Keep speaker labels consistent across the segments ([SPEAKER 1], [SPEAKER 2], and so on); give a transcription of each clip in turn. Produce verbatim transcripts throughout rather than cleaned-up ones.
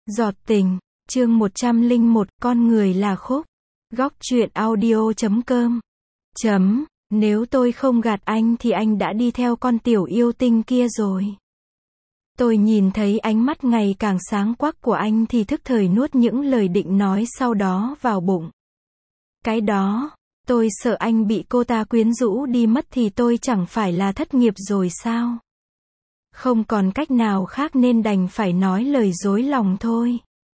[SPEAKER 1] Giọt tình, chương một trăm lẻ một, con người là khúc. Góc truyện audio chấm com. Chấm, nếu tôi không gạt anh thì anh đã đi theo con tiểu yêu tinh kia rồi. Tôi nhìn thấy ánh mắt ngày càng sáng quắc của anh thì thức thời nuốt những lời định nói sau đó vào bụng. Cái đó, tôi sợ anh bị cô ta quyến rũ đi mất thì tôi chẳng phải là thất nghiệp rồi sao? Không còn cách nào khác nên đành phải nói lời dối lòng thôi.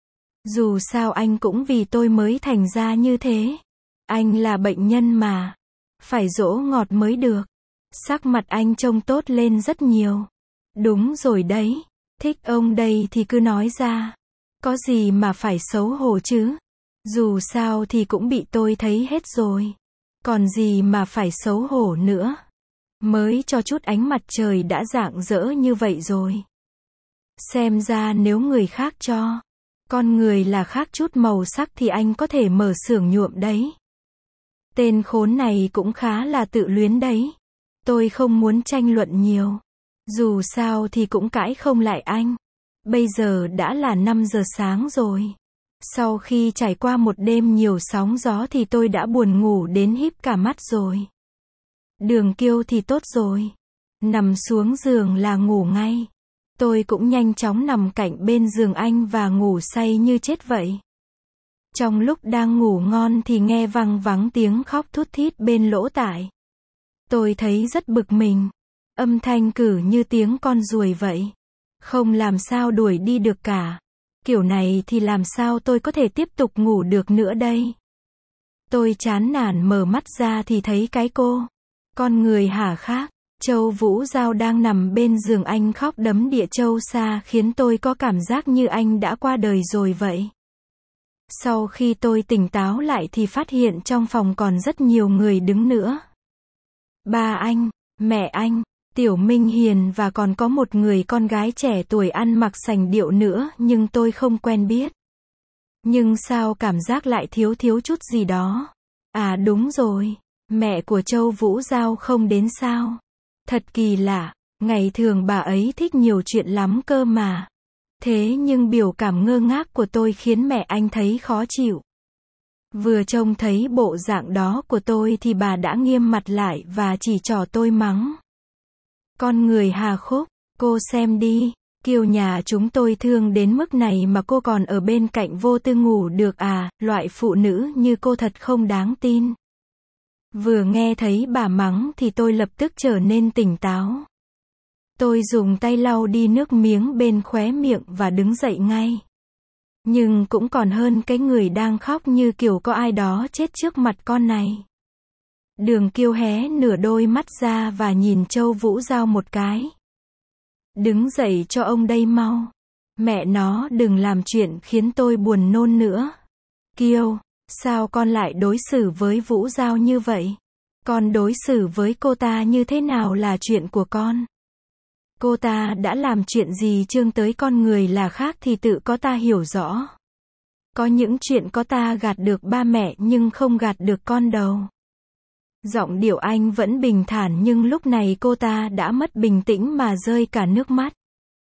[SPEAKER 1] Dù sao anh cũng vì tôi mới thành ra như thế. Anh là bệnh nhân mà. Phải dỗ ngọt mới được. Sắc mặt anh trông tốt lên rất nhiều. Đúng rồi đấy. Thích ông đây thì cứ nói ra. Có gì mà phải xấu hổ chứ. Dù sao thì cũng bị tôi thấy hết rồi. Còn gì mà phải xấu hổ nữa. Mới cho chút ánh mặt trời đã rạng rỡ như vậy rồi. Xem ra nếu người khác cho con người là khác chút màu sắc thì anh có thể mở xưởng nhuộm đấy. Tên khốn này cũng khá là tự luyến đấy. Tôi không muốn tranh luận nhiều. Dù sao thì cũng cãi không lại anh. Bây giờ đã là năm giờ sáng rồi. Sau khi trải qua một đêm nhiều sóng gió thì tôi đã buồn ngủ đến híp cả mắt rồi. Đường Kiêu thì tốt rồi. Nằm xuống giường là ngủ ngay. Tôi cũng nhanh chóng nằm cạnh bên giường anh và ngủ say như chết vậy. Trong lúc đang ngủ ngon thì nghe văng vắng tiếng khóc thút thít bên lỗ tai. Tôi thấy rất bực mình. Âm thanh cứ như tiếng con ruồi vậy. Không làm sao đuổi đi được cả. Kiểu này thì làm sao tôi có thể tiếp tục ngủ được nữa đây. Tôi chán nản mở mắt ra thì thấy cái cô. Con người hả khác. Châu Vũ Giao đang nằm bên giường anh khóc đấm đìa châu xa khiến tôi có cảm giác như anh đã qua đời rồi vậy. Sau khi tôi tỉnh táo lại thì phát hiện trong phòng còn rất nhiều người đứng nữa. Ba anh, mẹ anh, Tiểu Minh Hiền và còn có một người con gái trẻ tuổi ăn mặc sành điệu nữa nhưng tôi không quen biết. Nhưng sao cảm giác lại thiếu thiếu chút gì đó. À đúng rồi, mẹ của Châu Vũ Giao không đến sao. Thật kỳ lạ, ngày thường bà ấy thích nhiều chuyện lắm cơ mà. Thế nhưng biểu cảm ngơ ngác của tôi khiến mẹ anh thấy khó chịu. Vừa trông thấy bộ dạng đó của tôi thì bà đã nghiêm mặt lại và chỉ trỏ tôi mắng. Con người hà khúc, cô xem đi, Kiều nhà chúng tôi thương đến mức này mà cô còn ở bên cạnh vô tư ngủ được à, loại phụ nữ như cô thật không đáng tin. Vừa nghe thấy bà mắng thì tôi lập tức trở nên tỉnh táo. Tôi dùng tay lau đi nước miếng bên khóe miệng và đứng dậy ngay. Nhưng cũng còn hơn cái người đang khóc như kiểu có ai đó chết trước mặt con này. Đường Kiêu hé nửa đôi mắt ra và nhìn Châu Vũ Giao một cái. Đứng dậy cho ông đây mau. Mẹ nó đừng làm chuyện khiến tôi buồn nôn nữa. Kiêu, sao con lại đối xử với Vũ Giao như vậy? Con đối xử với cô ta như thế nào là chuyện của con. Cô ta đã làm chuyện gì chương tới con người là khác thì tự có ta hiểu rõ. Có những chuyện có ta gạt được ba mẹ nhưng không gạt được con đâu. Giọng điệu anh vẫn bình thản nhưng lúc này cô ta đã mất bình tĩnh mà rơi cả nước mắt.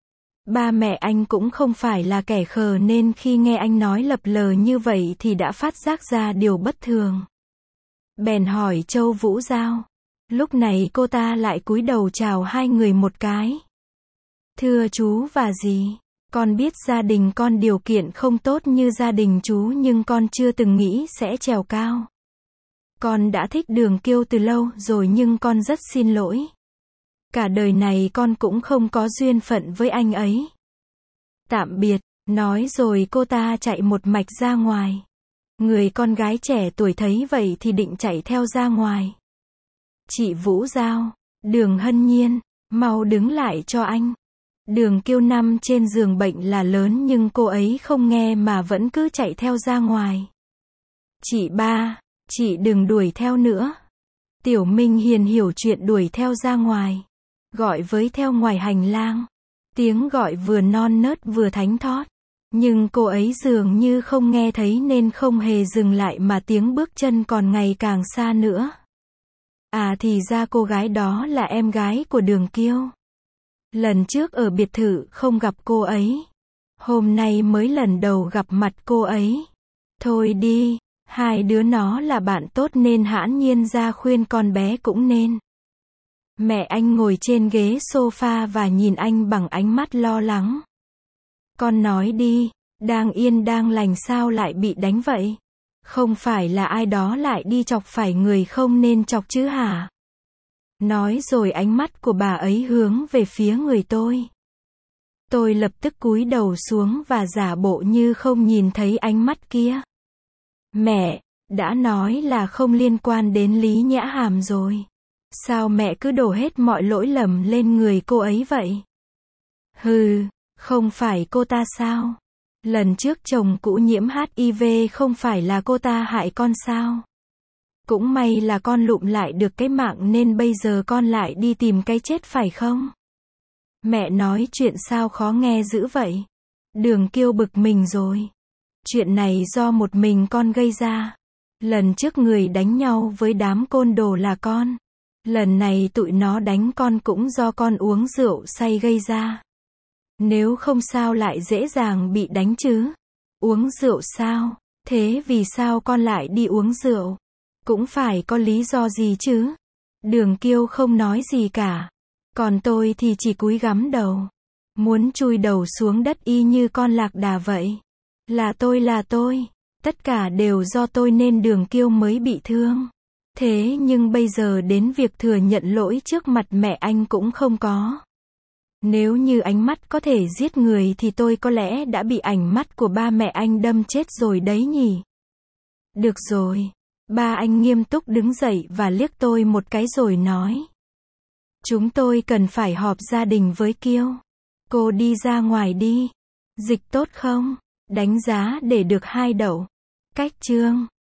[SPEAKER 1] Ba mẹ anh cũng không phải là kẻ khờ nên khi nghe anh nói lập lờ như vậy thì đã phát giác ra điều bất thường. Bèn hỏi Châu Vũ Giao. Lúc này cô ta lại cúi đầu chào hai người một cái. Thưa chú và dì, con biết gia đình con điều kiện không tốt như gia đình chú nhưng con chưa từng nghĩ sẽ trèo cao. Con đã thích Đường Kiêu từ lâu rồi nhưng con rất xin lỗi. Cả đời này con cũng không có duyên phận với anh ấy. Tạm biệt, nói rồi cô ta chạy một mạch ra ngoài. Người con gái trẻ tuổi thấy vậy thì định chạy theo ra ngoài. Chị Vũ Giao, Đường Hân Nhiên, mau đứng lại cho anh. Đường Kiêu nằm trên giường bệnh là lớn nhưng cô ấy không nghe mà vẫn cứ chạy theo ra ngoài. Chị ba, chị đừng đuổi theo nữa. Tiểu Minh Hiền hiểu chuyện đuổi theo ra ngoài. Gọi với theo ngoài hành lang. Tiếng gọi vừa non nớt vừa thánh thót. Nhưng cô ấy dường như không nghe thấy nên không hề dừng lại mà tiếng bước chân còn ngày càng xa nữa. À thì ra cô gái đó là em gái của Đường Kiêu. Lần trước ở biệt thự không gặp cô ấy. Hôm nay mới lần đầu gặp mặt cô ấy. Thôi đi, hai đứa nó là bạn tốt nên hãn nhiên ra khuyên con bé cũng nên. Mẹ anh ngồi trên ghế sofa và nhìn anh bằng ánh mắt lo lắng. Con nói đi, đang yên đang lành sao lại bị đánh vậy? Không phải là ai đó lại đi chọc phải người không nên chọc chứ hả? Nói rồi ánh mắt của bà ấy hướng về phía người tôi. Tôi lập tức cúi đầu xuống và giả bộ như không nhìn thấy ánh mắt kia. Mẹ, đã nói là không liên quan đến Lý Nhã Hàm rồi. Sao mẹ cứ đổ hết mọi lỗi lầm lên người cô ấy vậy? Hừ, không phải cô ta sao? Lần trước chồng cũ nhiễm hát i vê không phải là cô ta hại con sao? Cũng may là con lụm lại được cái mạng nên bây giờ con lại đi tìm cái chết phải không? Mẹ nói chuyện sao khó nghe dữ vậy? Đường Kiêu bực mình rồi. Chuyện này do một mình con gây ra. Lần trước người đánh nhau với đám côn đồ là con. Lần này tụi nó đánh con cũng do con uống rượu say gây ra. Nếu không sao lại dễ dàng bị đánh chứ? Uống rượu sao? Thế vì sao con lại đi uống rượu? Cũng phải có lý do gì chứ? Đường Kiêu không nói gì cả. Còn tôi thì chỉ cúi gắm đầu. Muốn chui đầu xuống đất y như con lạc đà vậy. Là tôi là tôi. Tất cả đều do tôi nên Đường Kiêu mới bị thương. Thế nhưng bây giờ đến việc thừa nhận lỗi trước mặt mẹ anh cũng không có. Nếu như ánh mắt có thể giết người thì tôi có lẽ đã bị ánh mắt của ba mẹ anh đâm chết rồi đấy nhỉ. Được rồi. Ba anh nghiêm túc đứng dậy và liếc tôi một cái rồi nói. Chúng tôi cần phải họp gia đình với Kiêu. Cô đi ra ngoài đi. Dịch tốt không? Đánh giá để được hai đậu. Cách chương.